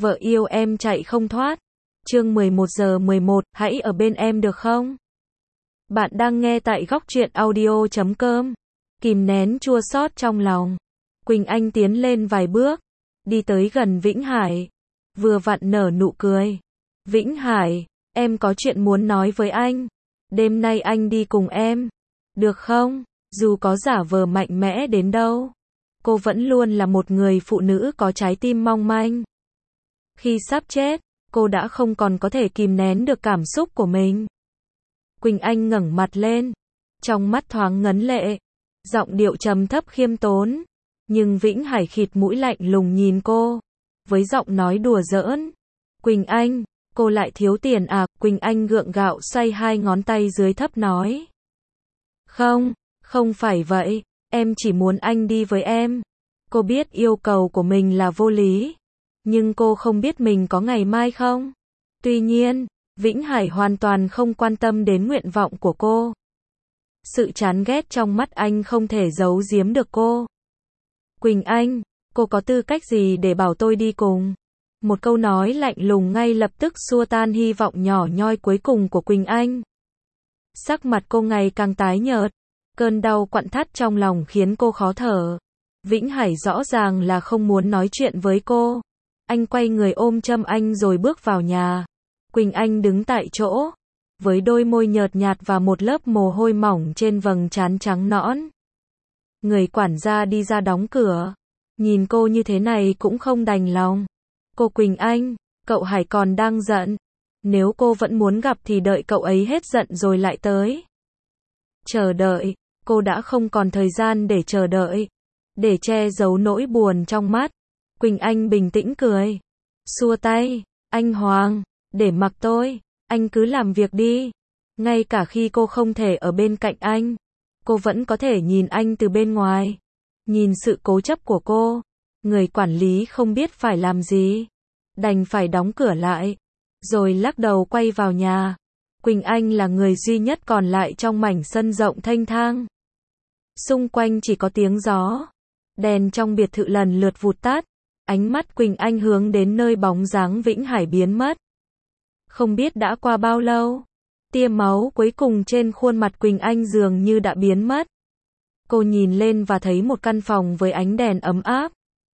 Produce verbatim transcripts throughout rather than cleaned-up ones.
Vợ yêu em chạy không thoát. Chương mười một giờ mười một, hãy ở bên em được không? Bạn đang nghe tại góc truyện audio chấm com. Kìm nén chua xót trong lòng, Quỳnh Anh tiến lên vài bước, đi tới gần Vĩnh Hải, vừa vặn nở nụ cười. Vĩnh Hải, em có chuyện muốn nói với anh. Đêm nay anh đi cùng em, được không? Dù có giả vờ mạnh mẽ đến đâu, cô vẫn luôn là một người phụ nữ có trái tim mong manh. Khi sắp chết, cô đã không còn có thể kìm nén được cảm xúc của mình. Quỳnh Anh ngẩng mặt lên, trong mắt thoáng ngấn lệ, giọng điệu trầm thấp khiêm tốn, nhưng Vĩnh Hải khịt mũi lạnh lùng nhìn cô, với giọng nói đùa giỡn. Quỳnh Anh, cô lại thiếu tiền à? Quỳnh Anh gượng gạo xoay hai ngón tay dưới thấp nói. Không, không phải vậy, em chỉ muốn anh đi với em. Cô biết yêu cầu của mình là vô lý, nhưng cô không biết mình có ngày mai không. Tuy nhiên, Vĩnh Hải hoàn toàn không quan tâm đến nguyện vọng của cô. Sự chán ghét trong mắt anh không thể giấu giếm được cô. Quỳnh Anh, cô có tư cách gì để bảo tôi đi cùng? Một câu nói lạnh lùng ngay lập tức xua tan hy vọng nhỏ nhoi cuối cùng của Quỳnh Anh. Sắc mặt cô ngày càng tái nhợt, cơn đau quặn thắt trong lòng khiến cô khó thở. Vĩnh Hải rõ ràng là không muốn nói chuyện với cô. Anh quay người ôm Trâm Anh rồi bước vào nhà. Quỳnh Anh đứng tại chỗ, với đôi môi nhợt nhạt và một lớp mồ hôi mỏng trên vầng trán trắng nõn. Người quản gia đi ra đóng cửa, nhìn cô như thế này cũng không đành lòng. Cô Quỳnh Anh, cậu Hải còn đang giận. Nếu cô vẫn muốn gặp thì đợi cậu ấy hết giận rồi lại tới. Chờ đợi, cô đã không còn thời gian để chờ đợi. Để che giấu nỗi buồn trong mắt, Quỳnh Anh bình tĩnh cười, xua tay. Anh Hoàng, để mặc tôi, anh cứ làm việc đi. Ngay cả khi cô không thể ở bên cạnh anh, cô vẫn có thể nhìn anh từ bên ngoài. Nhìn sự cố chấp của cô, người quản lý không biết phải làm gì, đành phải đóng cửa lại, rồi lắc đầu quay vào nhà. Quỳnh Anh là người duy nhất còn lại trong mảnh sân rộng thênh thang. Xung quanh chỉ có tiếng gió. Đèn trong biệt thự lần lượt vụt tắt. Ánh mắt Quỳnh Anh hướng đến nơi bóng dáng Vĩnh Hải biến mất. Không biết đã qua bao lâu, tia máu cuối cùng trên khuôn mặt Quỳnh Anh dường như đã biến mất. Cô nhìn lên và thấy một căn phòng với ánh đèn ấm áp.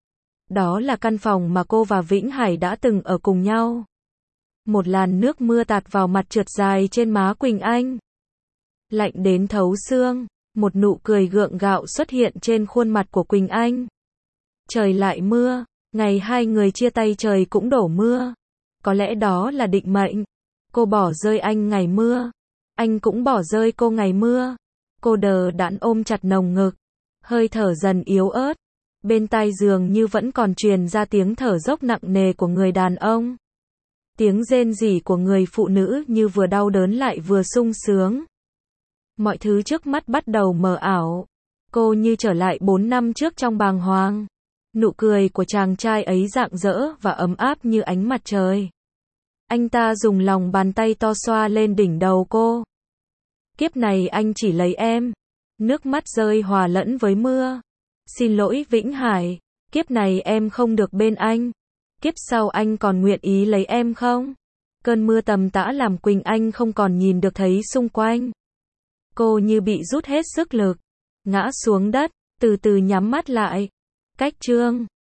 Đó là căn phòng mà cô và Vĩnh Hải đã từng ở cùng nhau. Một làn nước mưa tạt vào mặt trượt dài trên má Quỳnh Anh. Lạnh đến thấu xương, một nụ cười gượng gạo xuất hiện trên khuôn mặt của Quỳnh Anh. Trời lại mưa, ngày hai người chia tay trời cũng đổ mưa. Có lẽ đó là định mệnh. Cô bỏ rơi anh ngày mưa, anh cũng bỏ rơi cô ngày mưa. Cô đờ đẫn ôm chặt nồng ngực, hơi thở dần yếu ớt. Bên tai giường như vẫn còn truyền ra tiếng thở dốc nặng nề của người đàn ông. Tiếng rên rỉ của người phụ nữ như vừa đau đớn lại vừa sung sướng. Mọi thứ trước mắt bắt đầu mờ ảo. Cô như trở lại bốn năm trước trong bàng hoàng. Nụ cười của chàng trai ấy rạng rỡ và ấm áp như ánh mặt trời. Anh ta dùng lòng bàn tay to xoa lên đỉnh đầu cô. Kiếp này anh chỉ lấy em. Nước mắt rơi hòa lẫn với mưa. Xin lỗi Vĩnh Hải, kiếp này em không được bên anh. Kiếp sau anh còn nguyện ý lấy em không? Cơn mưa tầm tã làm Quỳnh Anh không còn nhìn được thấy xung quanh. Cô như bị rút hết sức lực, ngã xuống đất, từ từ nhắm mắt lại. Cách chương